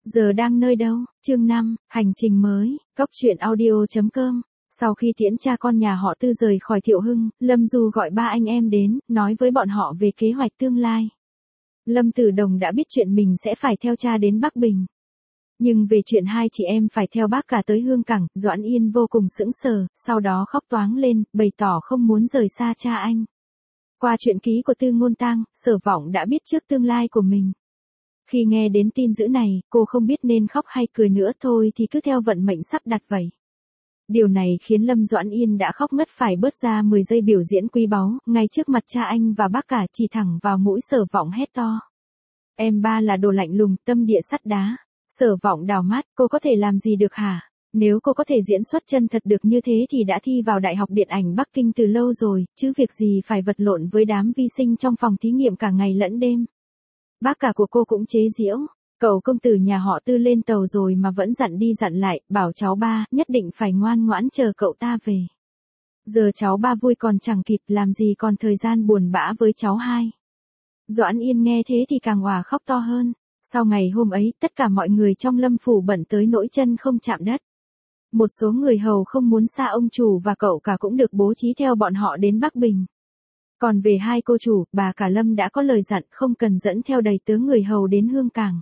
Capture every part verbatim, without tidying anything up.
Giờ đang nơi đâu? Chương năm, hành trình mới, Cốc truyện audio chấm com. Sau khi tiễn cha con nhà họ Tư rời khỏi Thiệu Hưng, Lâm Du gọi ba anh em đến, nói với bọn họ về kế hoạch tương lai. Lâm Tử Đồng đã biết chuyện mình sẽ phải theo cha đến Bắc Bình. Nhưng về chuyện hai chị em phải theo bác cả tới Hương Cảng, Doãn Yên vô cùng sững sờ, sau đó khóc toáng lên, bày tỏ không muốn rời xa cha anh. Qua truyện ký của Tư Ngôn Tang, Sở Vọng đã biết trước tương lai của mình. Khi nghe đến tin dữ này, cô không biết nên khóc hay cười nữa, thôi thì cứ theo vận mệnh sắp đặt vậy. Điều này khiến Lâm Doãn Yên đã khóc ngất, phải bớt ra mười giây biểu diễn quý báu, ngay trước mặt cha anh và bác cả, chỉ thẳng vào mũi Sở Vọng hét to. Em ba là đồ lạnh lùng, tâm địa sắt đá. Sở Vọng đào mắt, cô có thể làm gì được hả? Nếu cô có thể diễn xuất chân thật được như thế thì đã thi vào Đại học Điện ảnh Bắc Kinh từ lâu rồi, chứ việc gì phải vật lộn với đám vi sinh trong phòng thí nghiệm cả ngày lẫn đêm. Bác cả của cô cũng chế giễu, cậu công tử nhà họ Tư lên tàu rồi mà vẫn dặn đi dặn lại, bảo cháu ba nhất định phải ngoan ngoãn chờ cậu ta về. Giờ cháu ba vui còn chẳng kịp, làm gì còn thời gian buồn bã với cháu hai. Doãn Yên nghe thế thì càng òa khóc to hơn. Sau ngày hôm ấy, tất cả mọi người trong Lâm phủ bận tới nỗi chân không chạm đất. Một số người hầu không muốn xa ông chủ và cậu cả cũng được bố trí theo bọn họ đến Bắc Bình. Còn về hai cô chủ, bà cả Lâm đã có lời dặn không cần dẫn theo đầy tớ người hầu đến Hương Cảng.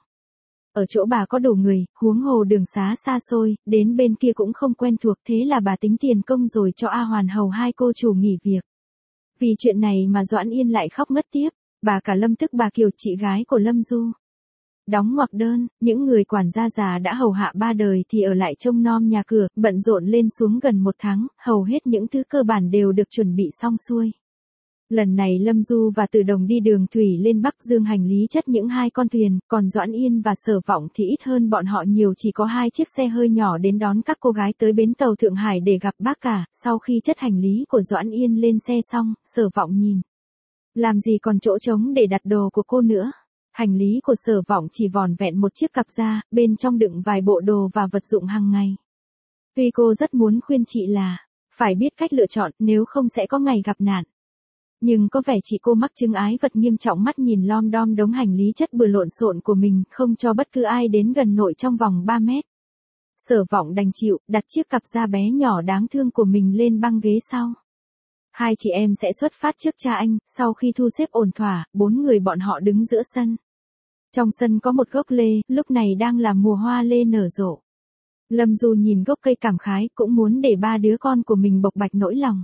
Ở chỗ bà có đủ người, huống hồ đường xá xa xôi, đến bên kia cũng không quen thuộc, thế là bà tính tiền công rồi cho A Hoàn hầu hai cô chủ nghỉ việc. Vì chuyện này mà Doãn Yên lại khóc ngất tiếp, bà cả Lâm tức bà Kiều, chị gái của Lâm Du. Đóng ngoặc đơn, những người quản gia già đã hầu hạ ba đời thì ở lại trông nom nhà cửa, bận rộn lên xuống gần một tháng, hầu hết những thứ cơ bản đều được chuẩn bị xong xuôi. Lần này Lâm Du và Từ Đồng đi đường thủy lên Bắc Dương hành lý chất những hai con thuyền, còn Doãn Yên và Sở Vọng thì ít hơn bọn họ nhiều, chỉ có hai chiếc xe hơi nhỏ đến đón các cô gái tới bến tàu Thượng Hải để gặp bác cả. Sau khi chất hành lý của Doãn Yên lên xe xong, Sở Vọng nhìn. Làm gì còn chỗ trống để đặt đồ của cô nữa. Hành lý của Sở Vọng chỉ vỏn vẹn một chiếc cặp da, bên trong đựng vài bộ đồ và vật dụng hàng ngày. Tuy cô rất muốn khuyên chị là, phải biết cách lựa chọn, nếu không sẽ có ngày gặp nạn. Nhưng có vẻ chị cô mắc chứng ái vật nghiêm trọng, mắt nhìn lom đom đống hành lý chất bừa lộn xộn của mình, không cho bất cứ ai đến gần nội trong vòng ba mét. Sở Vọng đành chịu, đặt chiếc cặp da bé nhỏ đáng thương của mình lên băng ghế sau. Hai chị em sẽ xuất phát trước cha anh, sau khi thu xếp ổn thỏa, bốn người bọn họ đứng giữa sân. Trong sân có một gốc lê, lúc này đang là mùa hoa lê nở rộ. Lâm Du nhìn gốc cây cảm khái, cũng muốn để ba đứa con của mình bộc bạch nỗi lòng.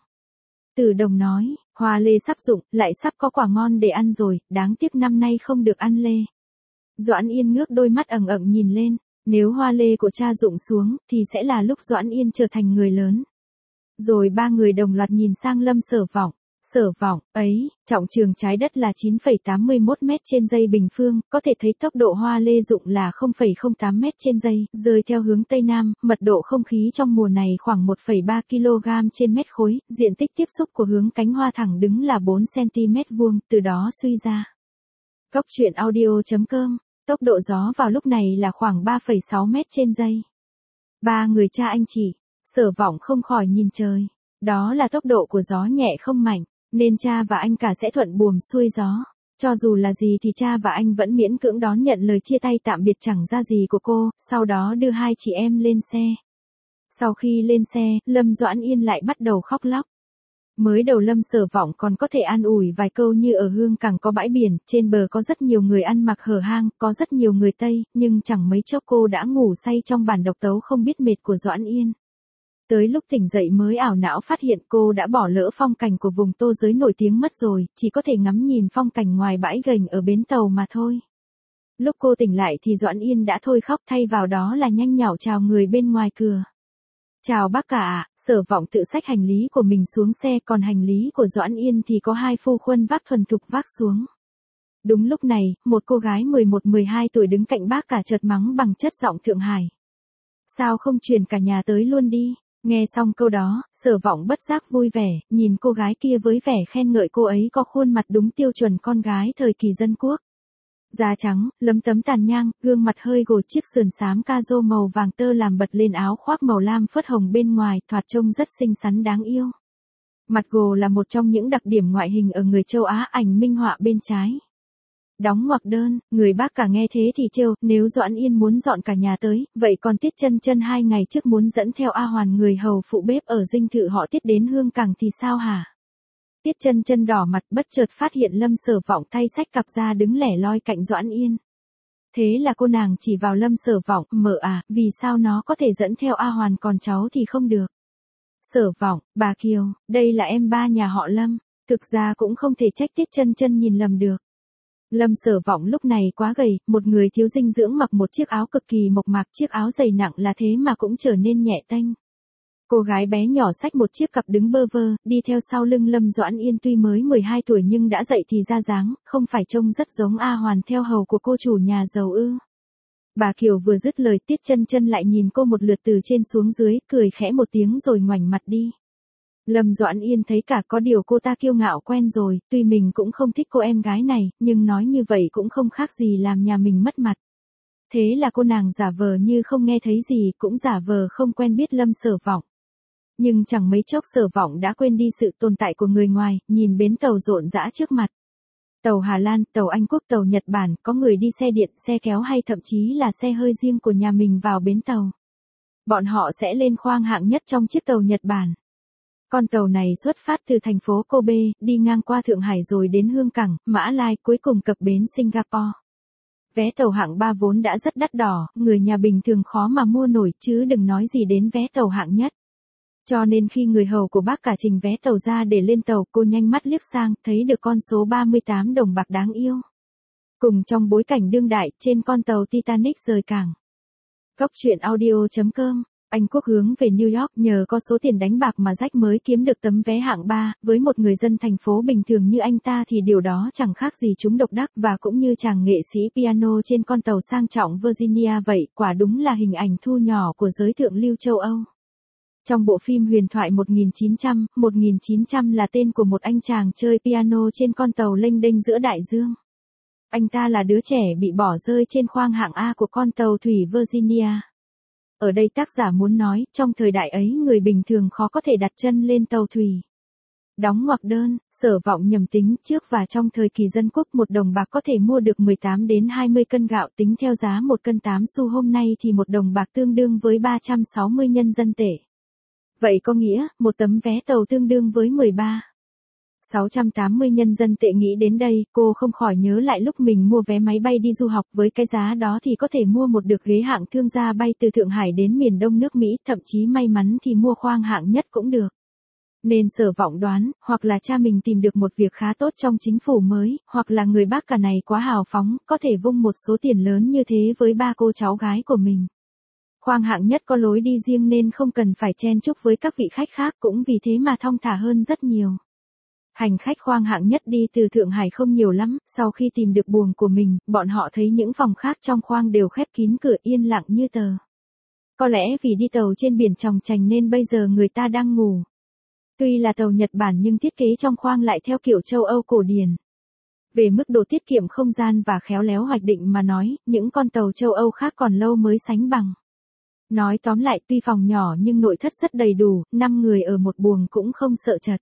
Từ Đồng nói, hoa lê sắp rụng, lại sắp có quả ngon để ăn rồi, đáng tiếc năm nay không được ăn lê. Doãn Yên ngước đôi mắt ẩn ẩn nhìn lên, nếu hoa lê của cha rụng xuống, thì sẽ là lúc Doãn Yên trở thành người lớn. Rồi ba người đồng loạt nhìn sang Lâm Sở Vọng. Sở Vọng, ấy, trọng trường trái đất là chín phẩy tám mươi mốt mét trên giây bình phương, có thể thấy tốc độ hoa lê rụng là không phẩy không tám mét trên giây, rơi theo hướng Tây Nam, mật độ không khí trong mùa này khoảng một phẩy ba ki lô gam trên mét khối, diện tích tiếp xúc của hướng cánh hoa thẳng đứng là bốn xăng ti mét vuông, từ đó suy ra. Cốc truyện audio chấm com, tốc độ gió vào lúc này là khoảng ba phẩy sáu mét trên giây. Ba người cha anh chị, Sở Vọng không khỏi nhìn trời. Đó là tốc độ của gió nhẹ không mạnh, nên cha và anh cả sẽ thuận buồm xuôi gió. Cho dù là gì thì cha và anh vẫn miễn cưỡng đón nhận lời chia tay tạm biệt chẳng ra gì của cô, sau đó đưa hai chị em lên xe. Sau khi lên xe, Lâm Doãn Yên lại bắt đầu khóc lóc. Mới đầu Lâm Sở Vọng còn có thể an ủi vài câu như ở Hương Cảng có bãi biển, trên bờ có rất nhiều người ăn mặc hở hang, có rất nhiều người Tây, nhưng chẳng mấy chốc cô đã ngủ say trong bản độc tấu không biết mệt của Doãn Yên. Tới lúc tỉnh dậy mới ảo não phát hiện cô đã bỏ lỡ phong cảnh của vùng Tô Giới nổi tiếng mất rồi, chỉ có thể ngắm nhìn phong cảnh ngoài bãi gành ở bến tàu mà thôi. Lúc cô tỉnh lại thì Doãn Yên đã thôi khóc, thay vào đó là nhanh nhảu chào người bên ngoài cửa. Chào bác cả ạ. Sở Vọng tự xách hành lý của mình xuống xe, còn hành lý của Doãn Yên thì có hai phu khuân vác thuần thục vác xuống. Đúng lúc này, một cô gái mười một mười hai tuổi đứng cạnh bác cả chợt mắng bằng chất giọng Thượng Hải. Sao không chuyển cả nhà tới luôn đi? Nghe xong câu đó, Sở Vọng bất giác vui vẻ, nhìn cô gái kia với vẻ khen ngợi cô ấy có khuôn mặt đúng tiêu chuẩn con gái thời kỳ dân quốc. Da trắng, lấm tấm tàn nhang, gương mặt hơi gồ, chiếc sườn xám ca rô màu vàng tơ làm bật lên áo khoác màu lam phớt hồng bên ngoài, thoạt trông rất xinh xắn đáng yêu. Mặt gồ là một trong những đặc điểm ngoại hình ở người châu Á, ảnh minh họa bên trái. Đóng ngoặc đơn, người bác cả nghe thế thì trêu, nếu Doãn Yên muốn dọn cả nhà tới, vậy còn Tiết Chân Chân hai ngày trước muốn dẫn theo A Hoàn người hầu phụ bếp ở dinh thự họ Tiết đến Hương Cảng thì sao hả? Tiết Chân Chân đỏ mặt bất chợt phát hiện Lâm Sở Vọng thay sách cặp ra đứng lẻ loi cạnh Doãn Yên. Thế là cô nàng chỉ vào Lâm Sở Vọng, mợ à, vì sao nó có thể dẫn theo A Hoàn còn cháu thì không được? Sở Vọng, bà Kiều, đây là em ba nhà họ Lâm, thực ra cũng không thể trách Tiết Chân Chân nhìn lầm được. Lâm Sở Vọng lúc này quá gầy, một người thiếu dinh dưỡng mặc một chiếc áo cực kỳ mộc mạc, chiếc áo dày nặng là thế mà cũng trở nên nhẹ tênh. Cô gái bé nhỏ xách một chiếc cặp đứng bơ vơ, đi theo sau lưng Lâm Doãn Yên tuy mới mười hai tuổi nhưng đã dậy thì ra dáng, không phải trông rất giống A Hoàn theo hầu của cô chủ nhà giàu ư. Bà Kiều vừa dứt lời Tiết Chân Chân lại nhìn cô một lượt từ trên xuống dưới, cười khẽ một tiếng rồi ngoảnh mặt đi. Lâm Doãn Yên thấy cả có điều cô ta kiêu ngạo quen rồi, tuy mình cũng không thích cô em gái này, nhưng nói như vậy cũng không khác gì làm nhà mình mất mặt. Thế là cô nàng giả vờ như không nghe thấy gì, cũng giả vờ không quen biết Lâm Sở Vọng. Nhưng chẳng mấy chốc Sở Vọng đã quên đi sự tồn tại của người ngoài, nhìn bến tàu rộn rã trước mặt. Tàu Hà Lan, tàu Anh Quốc, tàu Nhật Bản, có người đi xe điện, xe kéo hay thậm chí là xe hơi riêng của nhà mình vào bến tàu. Bọn họ sẽ lên khoang hạng nhất trong chiếc tàu Nhật Bản. Con tàu này xuất phát từ thành phố Kobe, đi ngang qua Thượng Hải rồi đến Hương Cảng, Mã Lai, cuối cùng cập bến Singapore. Vé tàu hạng ba vốn đã rất đắt đỏ, người nhà bình thường khó mà mua nổi chứ đừng nói gì đến vé tàu hạng nhất. Cho nên khi người hầu của bác cả trình vé tàu ra để lên tàu, cô nhanh mắt liếc sang, thấy được con số ba mươi tám đồng bạc đáng yêu. Cùng trong bối cảnh đương đại, trên con tàu Titanic rời cảng. Cốc truyện audio chấm com. Anh Quốc hướng về New York nhờ có số tiền đánh bạc mà Jack mới kiếm được tấm vé hạng ba, với một người dân thành phố bình thường như anh ta thì điều đó chẳng khác gì chúng độc đắc, và cũng như chàng nghệ sĩ piano trên con tàu sang trọng Virginia vậy, quả đúng là hình ảnh thu nhỏ của giới thượng lưu châu Âu. Trong bộ phim huyền thoại một nghìn chín trăm, một nghìn chín trăm là tên của một anh chàng chơi piano trên con tàu lênh đênh giữa đại dương. Anh ta là đứa trẻ bị bỏ rơi trên khoang hạng A của con tàu thủy Virginia. Ở đây tác giả muốn nói, trong thời đại ấy người bình thường khó có thể đặt chân lên tàu thủy. Đóng ngoặc đơn, Sở Vọng nhầm tính, trước và trong thời kỳ dân quốc một đồng bạc có thể mua được mười tám đến hai mươi cân gạo, tính theo giá một cân tám xu hôm nay thì một đồng bạc tương đương với ba trăm sáu mươi nhân dân tệ. Vậy có nghĩa, một tấm vé tàu tương đương với mười ba nghìn sáu trăm tám mươi nhân dân tệ. Nghĩ đến đây, cô không khỏi nhớ lại lúc mình mua vé máy bay đi du học, với cái giá đó thì có thể mua một được ghế hạng thương gia bay từ Thượng Hải đến miền Đông nước Mỹ, thậm chí may mắn thì mua khoang hạng nhất cũng được. Nên Sở Vọng đoán, hoặc là cha mình tìm được một việc khá tốt trong chính phủ mới, hoặc là người bác cả này quá hào phóng, có thể vung một số tiền lớn như thế với ba cô cháu gái của mình. Khoang hạng nhất có lối đi riêng nên không cần phải chen chúc với các vị khách khác, cũng vì thế mà thong thả hơn rất nhiều. Hành khách khoang hạng nhất đi từ Thượng Hải không nhiều lắm, sau khi tìm được buồng của mình, bọn họ thấy những phòng khác trong khoang đều khép kín cửa, yên lặng như tờ. Có lẽ vì đi tàu trên biển chòng chành nên bây giờ người ta đang ngủ. Tuy là tàu Nhật Bản nhưng thiết kế trong khoang lại theo kiểu châu Âu cổ điển. Về mức độ tiết kiệm không gian và khéo léo hoạch định mà nói, những con tàu châu Âu khác còn lâu mới sánh bằng. Nói tóm lại, tuy phòng nhỏ nhưng nội thất rất đầy đủ, năm người ở một buồng cũng không sợ chật.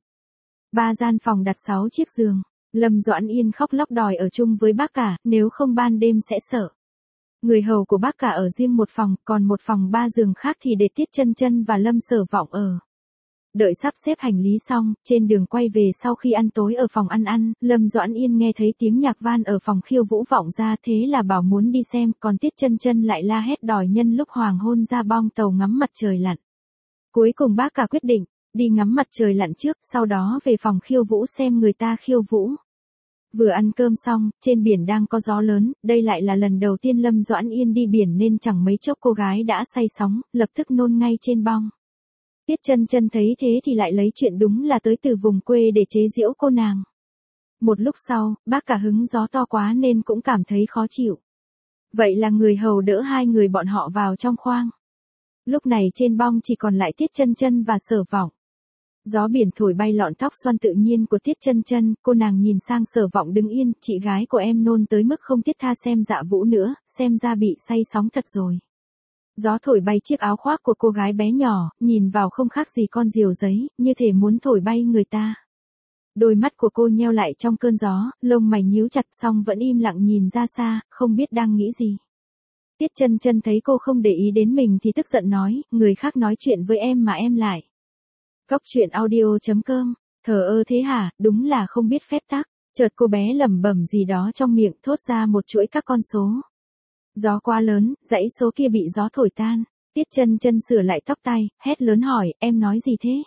Ba gian phòng đặt sáu chiếc giường. Lâm Doãn Yên khóc lóc đòi ở chung với bác cả, nếu không ban đêm sẽ sợ. Người hầu của bác cả ở riêng một phòng, còn một phòng ba giường khác thì để Tiết Chân Chân và Lâm Sở Vọng ở. Đợi sắp xếp hành lý xong, trên đường quay về sau khi ăn tối ở phòng ăn ăn, Lâm Doãn Yên nghe thấy tiếng nhạc van ở phòng khiêu vũ vọng ra, thế là bảo muốn đi xem, còn Tiết Chân Chân lại la hét đòi nhân lúc hoàng hôn ra bong tàu ngắm mặt trời lặn. Cuối cùng bác cả quyết định, đi ngắm mặt trời lặn trước, sau đó về phòng khiêu vũ xem người ta khiêu vũ. Vừa ăn cơm xong, trên biển đang có gió lớn, đây lại là lần đầu tiên Lâm Doãn Yên đi biển nên chẳng mấy chốc cô gái đã say sóng, lập tức nôn ngay trên bong. Tiết Chân Chân thấy thế thì lại lấy chuyện đúng là tới từ vùng quê để chế giễu cô nàng. Một lúc sau, bác cả hứng gió to quá nên cũng cảm thấy khó chịu. Vậy là người hầu đỡ hai người bọn họ vào trong khoang. Lúc này trên bong chỉ còn lại Tiết Chân Chân và Sở Vọng. Gió biển thổi bay lọn tóc xoăn tự nhiên của Tiết Chân Chân, cô nàng nhìn sang Sở Vọng đứng yên, chị gái của em nôn tới mức không thiết tha xem dạ vũ nữa, xem ra bị say sóng thật rồi. Gió thổi bay chiếc áo khoác của cô gái bé nhỏ, nhìn vào không khác gì con diều giấy, như thể muốn thổi bay người ta. Đôi mắt của cô nheo lại trong cơn gió, lông mày nhíu chặt xong vẫn im lặng nhìn ra xa, không biết đang nghĩ gì. Tiết Chân Chân thấy cô không để ý đến mình thì tức giận nói, người khác nói chuyện với em mà em lại. Cóc truyện audio chấm com, thờ ơ thế hả, đúng là không biết phép tắc. Chợt cô bé lẩm bẩm gì đó trong miệng, thốt ra một chuỗi các con số. Gió quá lớn, dãy số kia bị gió thổi tan. Tiết Chân Chân sửa lại tóc tai, hét lớn hỏi, em nói gì thế?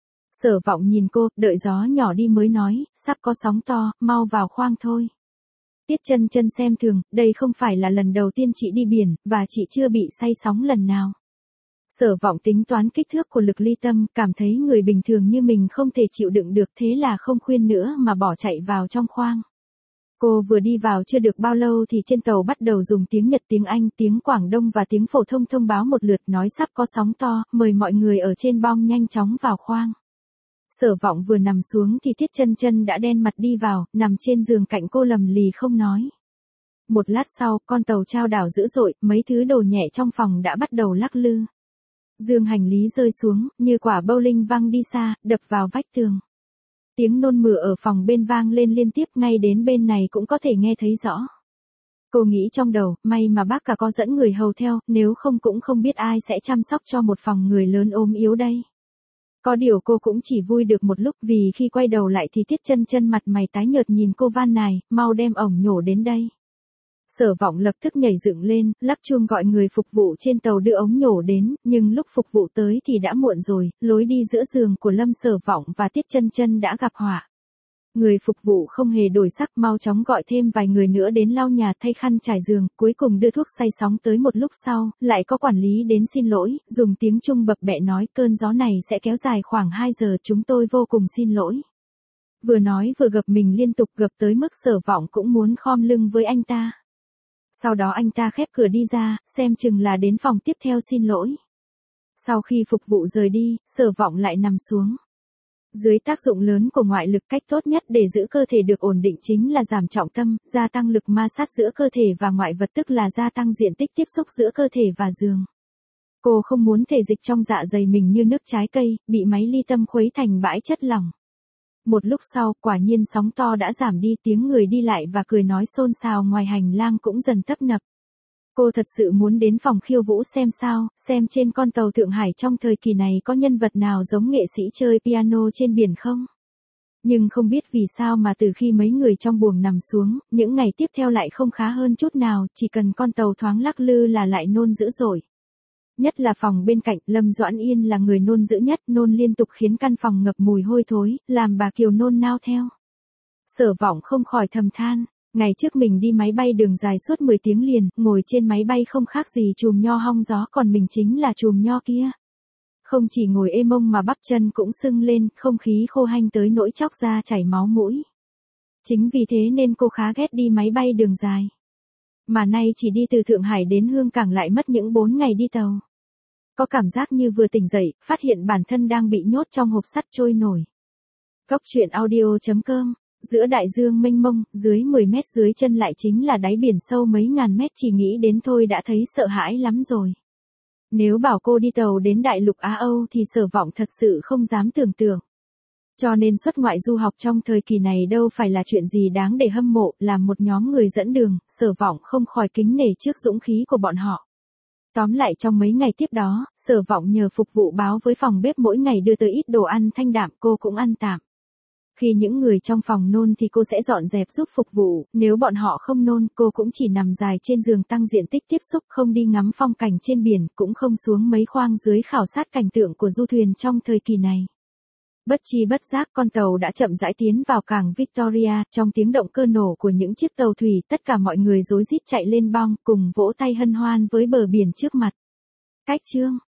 Sở Vọng nhìn cô, đợi gió nhỏ đi mới nói, sắp có sóng to, mau vào khoang thôi. Tiết Chân Chân xem thường, đây không phải là lần đầu tiên chị đi biển, và chị chưa bị say sóng lần nào. Sở Vọng tính toán kích thước của lực ly tâm, cảm thấy người bình thường như mình không thể chịu đựng được, thế là không khuyên nữa mà bỏ chạy vào trong khoang. Cô vừa đi vào chưa được bao lâu thì trên tàu bắt đầu dùng tiếng Nhật, tiếng Anh, tiếng Quảng Đông và tiếng phổ thông thông báo một lượt, nói sắp có sóng to, mời mọi người ở trên bong nhanh chóng vào khoang. Sở Vọng vừa nằm xuống thì Tiết Chân Chân đã đen mặt đi vào, nằm trên giường cạnh cô lầm lì không nói. Một lát sau, con tàu chao đảo dữ dội, mấy thứ đồ nhẹ trong phòng đã bắt đầu lắc lư. Dương hành lý rơi xuống, như quả bowling văng đi xa, đập vào vách tường. Tiếng nôn mửa ở phòng bên vang lên liên tiếp, ngay đến bên này cũng có thể nghe thấy rõ. Cô nghĩ trong đầu, may mà bác cả có dẫn người hầu theo, nếu không cũng không biết ai sẽ chăm sóc cho một phòng người lớn ốm yếu đây. Có điều cô cũng chỉ vui được một lúc, vì khi quay đầu lại thì Tiết Chân Chân mặt mày tái nhợt nhìn cô van nài, mau đem ổng nhổ đến đây. Sở Vọng lập tức nhảy dựng lên, lắp chuông gọi người phục vụ trên tàu đưa ống nhổ đến, nhưng lúc phục vụ tới thì đã muộn rồi, lối đi giữa giường của Lâm Sở Vọng và Tiết Chân Chân đã gặp họa. Người phục vụ không hề đổi sắc, mau chóng gọi thêm vài người nữa đến lau nhà, thay khăn trải giường, cuối cùng đưa thuốc say sóng tới. Một lúc sau, lại có quản lý đến xin lỗi, dùng tiếng Trung bập bẹ nói, cơn gió này sẽ kéo dài khoảng hai giờ, chúng tôi vô cùng xin lỗi. Vừa nói vừa gập mình liên tục, gập tới mức Sở Vọng cũng muốn khom lưng với anh ta. Sau đó anh ta khép cửa đi ra, xem chừng là đến phòng tiếp theo xin lỗi. Sau khi phục vụ rời đi, Sở Vọng lại nằm xuống. Dưới tác dụng lớn của ngoại lực, cách tốt nhất để giữ cơ thể được ổn định chính là giảm trọng tâm, gia tăng lực ma sát giữa cơ thể và ngoại vật, tức là gia tăng diện tích tiếp xúc giữa cơ thể và giường. Cô không muốn thể dịch trong dạ dày mình như nước trái cây, bị máy ly tâm khuấy thành bãi chất lỏng. Một lúc sau, quả nhiên sóng to đã giảm đi, tiếng người đi lại và cười nói xôn xao ngoài hành lang cũng dần tấp nập. Cô thật sự muốn đến phòng khiêu vũ xem sao, xem trên con tàu Thượng Hải trong thời kỳ này có nhân vật nào giống nghệ sĩ chơi piano trên biển không? Nhưng không biết vì sao mà từ khi mấy người trong buồng nằm xuống, những ngày tiếp theo lại không khá hơn chút nào, chỉ cần con tàu thoáng lắc lư là lại nôn dữ dội. Nhất là phòng bên cạnh, Lâm Doãn Yên là người nôn dữ nhất, nôn liên tục khiến căn phòng ngập mùi hôi thối, làm bà Kiều nôn nao theo. Sở Vọng không khỏi thầm than, ngày trước mình đi máy bay đường dài suốt mười tiếng liền, ngồi trên máy bay không khác gì chùm nho hong gió, còn mình chính là chùm nho kia. Không chỉ ngồi ê mông mà bắp chân cũng sưng lên, không khí khô hanh tới nỗi chóc ra chảy máu mũi. Chính vì thế nên cô khá ghét đi máy bay đường dài. Mà nay chỉ đi từ Thượng Hải đến Hương Cảng lại mất những bốn ngày đi tàu. Có cảm giác như vừa tỉnh dậy, phát hiện bản thân đang bị nhốt trong hộp sắt trôi nổi. Cóc truyện audio chấm com, giữa đại dương mênh mông, dưới mười mét dưới chân lại chính là đáy biển sâu mấy ngàn mét, chỉ nghĩ đến thôi đã thấy sợ hãi lắm rồi. Nếu bảo cô đi tàu đến đại lục Á Âu thì Sở Vọng thật sự không dám tưởng tượng. Cho nên xuất ngoại du học trong thời kỳ này đâu phải là chuyện gì đáng để hâm mộ, là một nhóm người dẫn đường, Sở Vọng không khỏi kính nể trước dũng khí của bọn họ. Tóm lại trong mấy ngày tiếp đó, Sở Vọng nhờ phục vụ báo với phòng bếp mỗi ngày đưa tới ít đồ ăn thanh đạm, cô cũng ăn tạm. Khi những người trong phòng nôn thì cô sẽ dọn dẹp giúp phục vụ, nếu bọn họ không nôn, cô cũng chỉ nằm dài trên giường tăng diện tích tiếp xúc, không đi ngắm phong cảnh trên biển, cũng không xuống mấy khoang dưới khảo sát cảnh tượng của du thuyền trong thời kỳ này. Bất chi bất giác con tàu đã chậm rãi tiến vào cảng Victoria, trong tiếng động cơ nổ của những chiếc tàu thủy, tất cả mọi người rối rít chạy lên bong, cùng vỗ tay hân hoan với bờ biển trước mặt. Cách chương